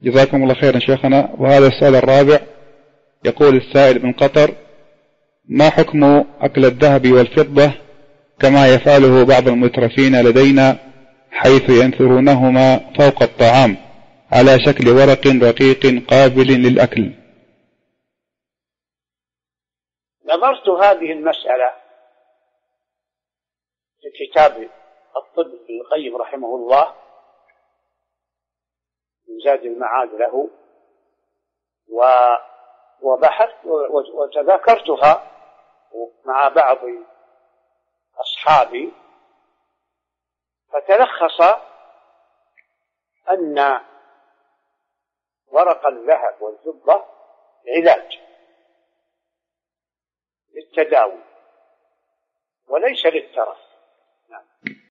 جزاكم الله خيرا شيخنا. وهذا السؤال الرابع، يقول السائل من قطر: ما حكم أكل الذهب والفضة كما يفعله بعض المترفين لدينا، حيث ينثرونهما فوق الطعام على شكل ورق رقيق قابل للأكل؟ نظرت هذه المسألة في كتاب الطب ابن القيم رحمه الله من زاد المعاد له، وبحثت وتذاكرتها مع بعض أصحابي، فتلخص أن ورق الذهب والفضة علاج للتداوي وليس للترف. نعم.